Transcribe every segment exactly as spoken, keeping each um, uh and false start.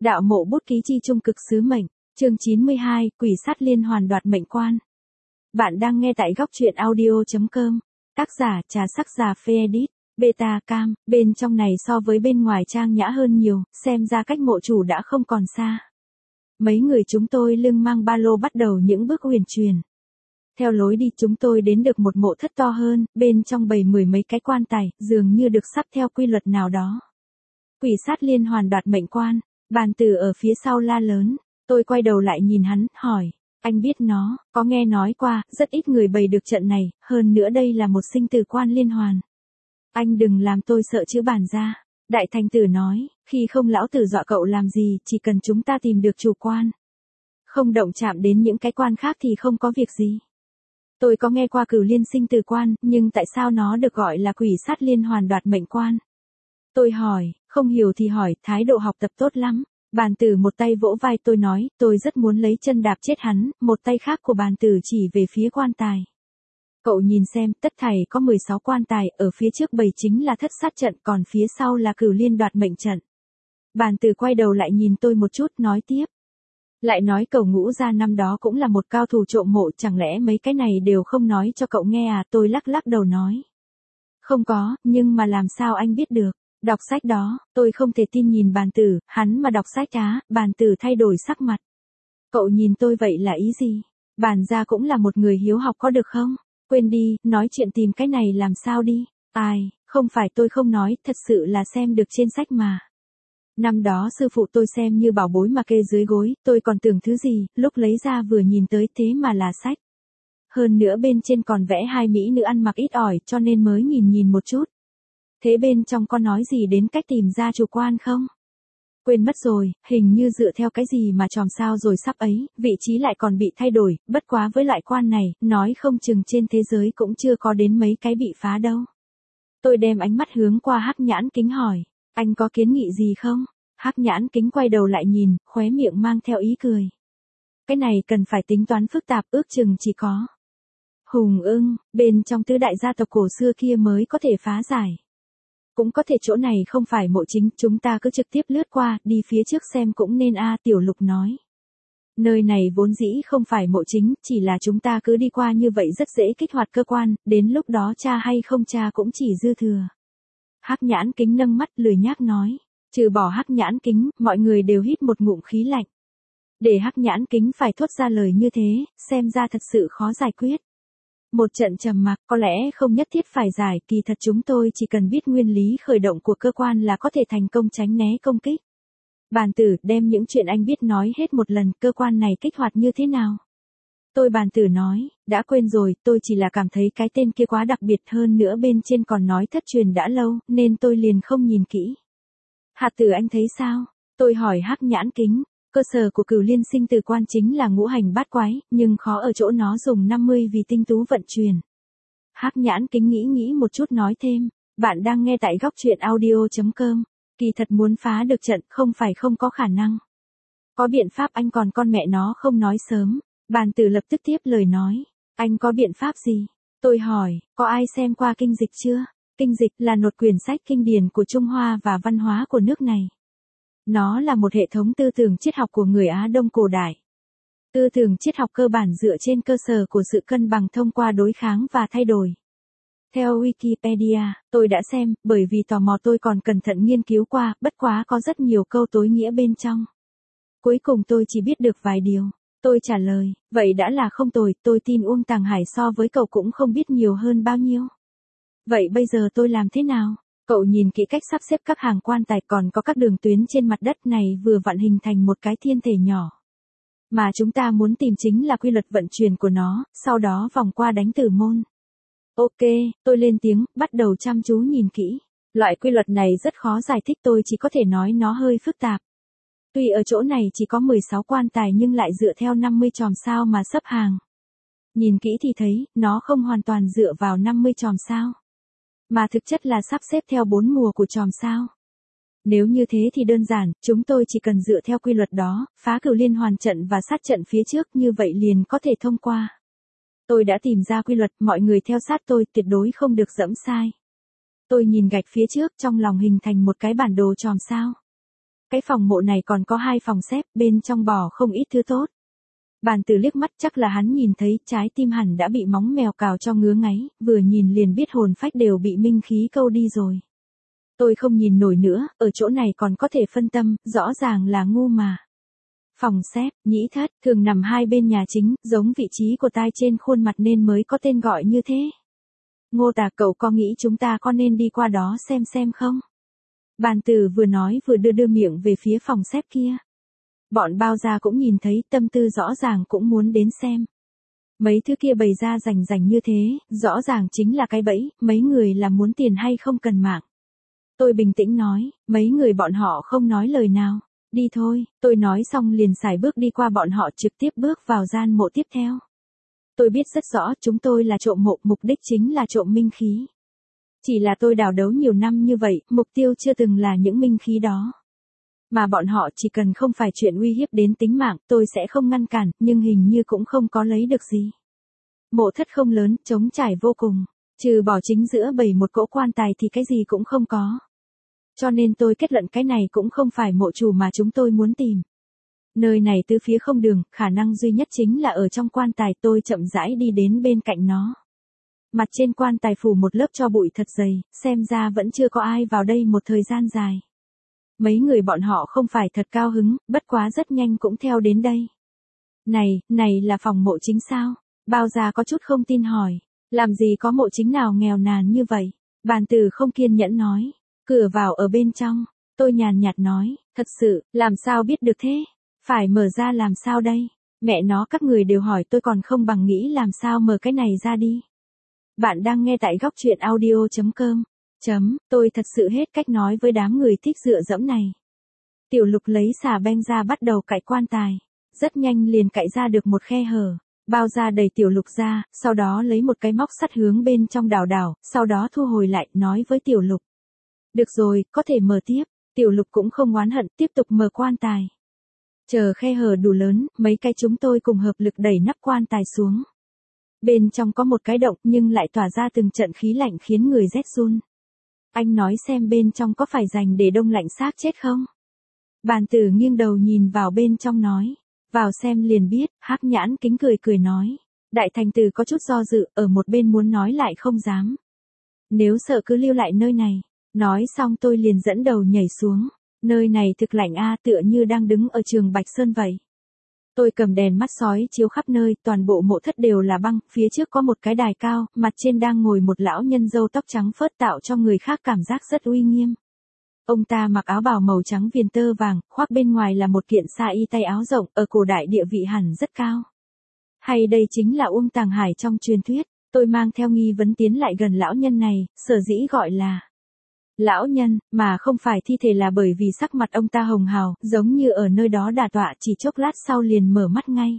Đạo mộ bút ký chi trung cực sứ mệnh, chương chín mươi hai, quỷ sát liên hoàn đoạt mệnh quan. Bạn đang nghe tại góc truyện audio chấm com, tác giả Trà Sắc Già Phê Edit, Beta Cam, bên trong này so với bên ngoài trang nhã hơn nhiều, xem ra cách mộ chủ đã không còn xa. Mấy người chúng tôi lưng mang ba lô bắt đầu những bước huyền truyền. Theo lối đi chúng tôi đến được một mộ thất to hơn, bên trong bày mười mấy cái quan tài, dường như được sắp theo quy luật nào đó. Quỷ sát liên hoàn đoạt mệnh quan. Bàn tử ở phía sau la lớn, tôi quay đầu lại nhìn hắn, hỏi, anh biết nó, có nghe nói qua, rất ít người bày được trận này, hơn nữa đây là một sinh tử quan liên hoàn. Anh đừng làm tôi sợ chữ bàn ra. Đại thành tử nói, khi không lão tử dọa cậu làm gì, chỉ cần chúng ta tìm được chủ quan. Không động chạm đến những cái quan khác thì không có việc gì. Tôi có nghe qua cửu liên sinh tử quan, nhưng tại sao nó được gọi là quỷ sát liên hoàn đoạt mệnh quan? Tôi hỏi, không hiểu thì hỏi, thái độ học tập tốt lắm. Bàn tử một tay vỗ vai tôi nói, tôi rất muốn lấy chân đạp chết hắn, một tay khác của bàn tử chỉ về phía quan tài. Cậu nhìn xem, tất thảy có mười sáu quan tài, ở phía trước bầy chính là thất sát trận, còn phía sau là cửu liên đoạt mệnh trận. Bàn tử quay đầu lại nhìn tôi một chút, nói tiếp. Lại nói cậu Ngũ Gia năm đó cũng là một cao thủ trộm mộ, chẳng lẽ mấy cái này đều không nói cho cậu nghe à? Tôi lắc lắc đầu nói. Không có, nhưng mà làm sao anh biết được? Đọc sách đó, tôi không thể tin nhìn bàn tử, hắn mà đọc sách á, bàn tử thay đổi sắc mặt. Cậu nhìn tôi vậy là ý gì? Bàn gia cũng là một người hiếu học có được không? Quên đi, nói chuyện tìm cái này làm sao đi? Ai, không phải tôi không nói, thật sự là xem được trên sách mà. Năm đó sư phụ tôi xem như bảo bối mà kê dưới gối, tôi còn tưởng thứ gì, lúc lấy ra vừa nhìn tới thế mà là sách. Hơn nữa bên trên còn vẽ hai mỹ nữ ăn mặc ít ỏi cho nên mới nhìn nhìn một chút. Thế bên trong có nói gì đến cách tìm ra chủ quan không? Quên mất rồi, hình như dựa theo cái gì mà chòm sao rồi sắp ấy, vị trí lại còn bị thay đổi, bất quá với loại quan này, nói không chừng trên thế giới cũng chưa có đến mấy cái bị phá đâu. Tôi đem ánh mắt hướng qua Hắc Nhãn Kính hỏi, anh có kiến nghị gì không? Hắc Nhãn Kính quay đầu lại nhìn, khóe miệng mang theo ý cười. Cái này cần phải tính toán phức tạp, ước chừng chỉ có Hùng Ưng, bên trong tứ đại gia tộc cổ xưa kia mới có thể phá giải. Cũng có thể chỗ này không phải mộ chính, chúng ta cứ trực tiếp lướt qua, đi phía trước xem cũng nên a. Tiểu Lục nói. Nơi này vốn dĩ không phải mộ chính, chỉ là chúng ta cứ đi qua như vậy rất dễ kích hoạt cơ quan, đến lúc đó cha hay không cha cũng chỉ dư thừa. Hắc Nhãn Kính nâng mắt lười nhác nói, trừ bỏ Hắc Nhãn Kính, mọi người đều hít một ngụm khí lạnh. Để Hắc Nhãn Kính phải thốt ra lời như thế, xem ra thật sự khó giải quyết. Một trận trầm mặc, có lẽ không nhất thiết phải giải, kỳ thật chúng tôi chỉ cần biết nguyên lý khởi động của cơ quan là có thể thành công tránh né công kích. Bàn tử, đem những chuyện anh biết nói hết một lần, cơ quan này kích hoạt như thế nào? Tôi bàn tử nói, đã quên rồi, tôi chỉ là cảm thấy cái tên kia quá đặc biệt, hơn nữa bên trên còn nói thất truyền đã lâu, nên tôi liền không nhìn kỹ. Hạt tử anh thấy sao? Tôi hỏi Hắc Nhãn Kính. Cơ sở của cửu liên sinh tử quan chính là ngũ hành bát quái, nhưng khó ở chỗ nó dùng năm mươi vì tinh tú vận chuyển. Hắc Nhãn Kính nghĩ nghĩ một chút nói thêm, bạn đang nghe tại góc truyện audio chấm com, kỳ thật muốn phá được trận không phải không có khả năng. Có biện pháp anh còn con mẹ nó không nói sớm, bàn tử lập tức tiếp lời nói, anh có biện pháp gì? Tôi hỏi, có ai xem qua kinh dịch chưa? Kinh dịch là một quyển sách kinh điển của Trung Hoa và văn hóa của nước này. Nó là một hệ thống tư tưởng triết học của người Á Đông cổ đại. Tư tưởng triết học cơ bản dựa trên cơ sở của sự cân bằng thông qua đối kháng và thay đổi. Theo Wikipedia, tôi đã xem, bởi vì tò mò tôi còn cẩn thận nghiên cứu qua, bất quá có rất nhiều câu tối nghĩa bên trong. Cuối cùng tôi chỉ biết được vài điều. Tôi trả lời, vậy đã là không tồi, tôi tin Uông Tàng Hải so với cậu cũng không biết nhiều hơn bao nhiêu. Vậy bây giờ tôi làm thế nào? Cậu nhìn kỹ cách sắp xếp các hàng quan tài, còn có các đường tuyến trên mặt đất này vừa vặn hình thành một cái thiên thể nhỏ. Mà chúng ta muốn tìm chính là quy luật vận chuyển của nó, sau đó vòng qua đánh tử môn. Ok, tôi lên tiếng, bắt đầu chăm chú nhìn kỹ. Loại quy luật này rất khó giải thích, tôi chỉ có thể nói nó hơi phức tạp. Tuy ở chỗ này chỉ có mười sáu quan tài nhưng lại dựa theo năm mươi chòm sao mà sắp hàng. Nhìn kỹ thì thấy, nó không hoàn toàn dựa vào năm mươi chòm sao, mà thực chất là sắp xếp theo bốn mùa của chòm sao. Nếu như thế thì đơn giản, chúng tôi chỉ cần dựa theo quy luật đó, phá cửu liên hoàn trận và sát trận phía trước, như vậy liền có thể thông qua. Tôi đã tìm ra quy luật, mọi người theo sát tôi, tuyệt đối không được dẫm sai. Tôi nhìn gạch phía trước, trong lòng hình thành một cái bản đồ chòm sao. Cái phòng mộ này còn có hai phòng xếp, bên trong bò không ít thứ tốt. Bàn Tử liếc mắt, chắc là hắn nhìn thấy, trái tim hẳn đã bị móng mèo cào cho ngứa ngáy, vừa nhìn liền biết hồn phách đều bị minh khí câu đi rồi. Tôi không nhìn nổi nữa, ở chỗ này còn có thể phân tâm, rõ ràng là ngu mà. Phòng xếp, nhĩ thất, thường nằm hai bên nhà chính, giống vị trí của tai trên khuôn mặt nên mới có tên gọi như thế. Ngô Tà, cậu có nghĩ chúng ta có nên đi qua đó xem xem không? Bàn Tử vừa nói vừa đưa đưa miệng về phía phòng xếp kia. Bọn bao gia cũng nhìn thấy, tâm tư rõ ràng cũng muốn đến xem. Mấy thứ kia bày ra rành rành như thế, rõ ràng chính là cái bẫy, mấy người là muốn tiền hay không cần mạng. Tôi bình tĩnh nói, mấy người bọn họ không nói lời nào. Đi thôi, tôi nói xong liền sải bước đi qua bọn họ trực tiếp bước vào gian mộ tiếp theo. Tôi biết rất rõ chúng tôi là trộm mộ, mục đích chính là trộm minh khí. Chỉ là tôi đào đấu nhiều năm như vậy, mục tiêu chưa từng là những minh khí đó. Mà bọn họ chỉ cần không phải chuyện uy hiếp đến tính mạng, tôi sẽ không ngăn cản, nhưng hình như cũng không có lấy được gì. Mộ thất không lớn, trống trải vô cùng, trừ bỏ chính giữa bầy một cỗ quan tài thì cái gì cũng không có. Cho nên tôi kết luận cái này cũng không phải mộ chủ mà chúng tôi muốn tìm. Nơi này tứ phía không đường, khả năng duy nhất chính là ở trong quan tài. Tôi chậm rãi đi đến bên cạnh nó. Mặt trên quan tài phủ một lớp tro bụi thật dày, xem ra vẫn chưa có ai vào đây một thời gian dài. Mấy người bọn họ không phải thật cao hứng, bất quá rất nhanh cũng theo đến đây. Này, này là phòng mộ chính sao? Bao gia có chút không tin hỏi. Làm gì có mộ chính nào nghèo nàn như vậy? Bàn Tử không kiên nhẫn nói. Cửa vào ở bên trong. Tôi nhàn nhạt nói, thật sự, làm sao biết được thế? Phải mở ra làm sao đây? Mẹ nó, các người đều hỏi tôi còn không bằng nghĩ làm sao mở cái này ra đi. Bạn đang nghe tại góc truyện audio chấm com. Chấm, tôi thật sự hết cách nói với đám người thích dựa dẫm này. Tiểu Lục lấy xà beng ra bắt đầu cạy quan tài. Rất nhanh liền cạy ra được một khe hở. Bao ra đẩy Tiểu Lục ra, sau đó lấy một cái móc sắt hướng bên trong đào đào, sau đó thu hồi lại, nói với Tiểu Lục. Được rồi, có thể mở tiếp. Tiểu Lục cũng không oán hận, tiếp tục mở quan tài. Chờ khe hở đủ lớn, mấy cái chúng tôi cùng hợp lực đẩy nắp quan tài xuống. Bên trong có một cái động nhưng lại tỏa ra từng trận khí lạnh khiến người rét run. Anh nói xem bên trong có phải dành để đông lạnh xác chết không? Bàn Tử nghiêng đầu nhìn vào bên trong nói. Vào xem liền biết, Hắc Nhãn Kính cười cười nói. Đại Thành Tử có chút do dự, ở một bên muốn nói lại không dám. Nếu sợ cứ lưu lại nơi này. Nói xong tôi liền dẫn đầu nhảy xuống. Nơi này thực lạnh a, tựa như đang đứng ở trường Bạch Sơn vậy. Tôi cầm đèn mắt sói chiếu khắp nơi, toàn bộ mộ thất đều là băng, phía trước có một cái đài cao, mặt trên đang ngồi một lão nhân râu tóc trắng phớt tạo cho người khác cảm giác rất uy nghiêm. Ông ta mặc áo bào màu trắng viền tơ vàng, khoác bên ngoài là một kiện sa y tay áo rộng, ở cổ đại địa vị hẳn rất cao. Hay đây chính là Uông Tàng Hải trong truyền thuyết? Tôi mang theo nghi vấn tiến lại gần lão nhân này, sở dĩ gọi là lão nhân, mà không phải thi thể là bởi vì sắc mặt ông ta hồng hào, giống như ở nơi đó đả tọa chỉ chốc lát sau liền mở mắt ngay.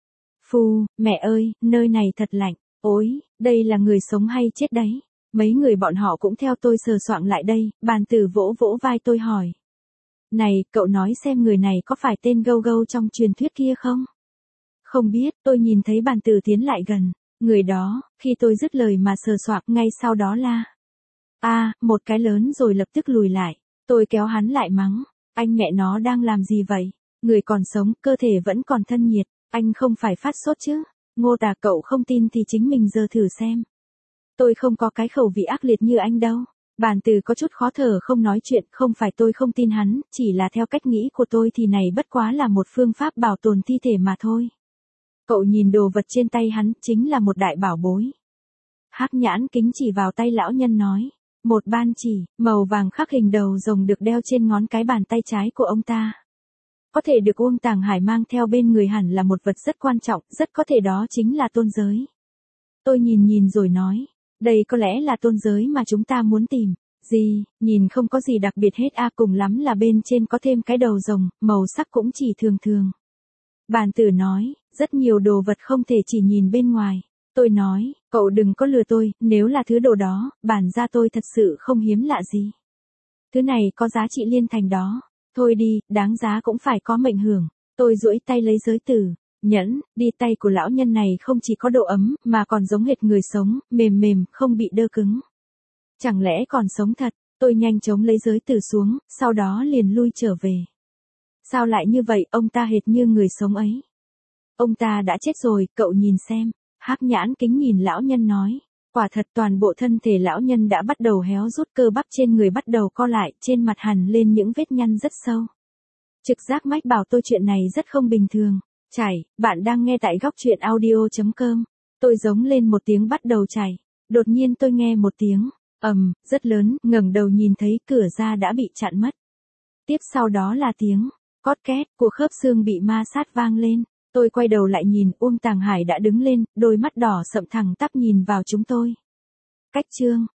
Phu, mẹ ơi, nơi này thật lạnh, ôi, đây là người sống hay chết đấy? Mấy người bọn họ cũng theo tôi sờ soạng lại đây, Bàn Tử vỗ vỗ vai tôi hỏi. Này, cậu nói xem người này có phải tên Gâu Gâu trong truyền thuyết kia không? Không biết, tôi nhìn thấy Bàn Tử tiến lại gần, người đó, khi tôi dứt lời mà sờ soạng ngay sau đó la. A, à, một cái lớn rồi lập tức lùi lại. Tôi kéo hắn lại mắng. Anh mẹ nó đang làm gì vậy? Người còn sống, cơ thể vẫn còn thân nhiệt. Anh không phải phát sốt chứ? Ngô Tà, cậu không tin thì chính mình giờ thử xem. Tôi không có cái khẩu vị ác liệt như anh đâu. Bàn Tử có chút khó thở không nói chuyện, không phải tôi không tin hắn, chỉ là theo cách nghĩ của tôi thì này bất quá là một phương pháp bảo tồn thi thể mà thôi. Cậu nhìn đồ vật trên tay hắn, chính là một đại bảo bối. Hắc Nhãn Kính chỉ vào tay lão nhân nói. Một ban chỉ, màu vàng khắc hình đầu rồng được đeo trên ngón cái bàn tay trái của ông ta. Có thể được Uông Tàng Hải mang theo bên người hẳn là một vật rất quan trọng, rất có thể đó chính là tôn giới. Tôi nhìn nhìn rồi nói, đây có lẽ là tôn giới mà chúng ta muốn tìm. Gì, nhìn không có gì đặc biệt hết a, à, cùng lắm là bên trên có thêm cái đầu rồng, màu sắc cũng chỉ thường thường. Bàn Tử nói, rất nhiều đồ vật không thể chỉ nhìn bên ngoài. Tôi nói, cậu đừng có lừa tôi, nếu là thứ đồ đó, bản ra tôi thật sự không hiếm lạ gì. Thứ này có giá trị liên thành đó. Thôi đi, đáng giá cũng phải có mệnh hưởng. Tôi duỗi tay lấy giới tử, nhẫn, đi tay của lão nhân này không chỉ có độ ấm, mà còn giống hệt người sống, mềm mềm, không bị đơ cứng. Chẳng lẽ còn sống thật? Tôi nhanh chóng lấy giới tử xuống, sau đó liền lui trở về. Sao lại như vậy, ông ta hệt như người sống ấy. Ông ta đã chết rồi, cậu nhìn xem. Hắc Nhãn Kính nhìn lão nhân nói. Quả thật toàn bộ thân thể lão nhân đã bắt đầu héo rút, cơ bắp trên người bắt đầu co lại, trên mặt hằn lên những vết nhăn rất sâu. Trực giác mách bảo tôi chuyện này rất không bình thường. Chảy, bạn đang nghe tại góc truyện audio.com. Tôi giống lên một tiếng bắt đầu chảy. Đột nhiên tôi nghe một tiếng ầm, rất lớn, ngẩng đầu nhìn thấy cửa ra đã bị chặn mất. Tiếp sau đó là tiếng cót két của khớp xương bị ma sát vang lên. Tôi quay đầu lại nhìn, Uông Tàng Hải đã đứng lên, đôi mắt đỏ sậm thẳng tắp nhìn vào chúng tôi. Cách chương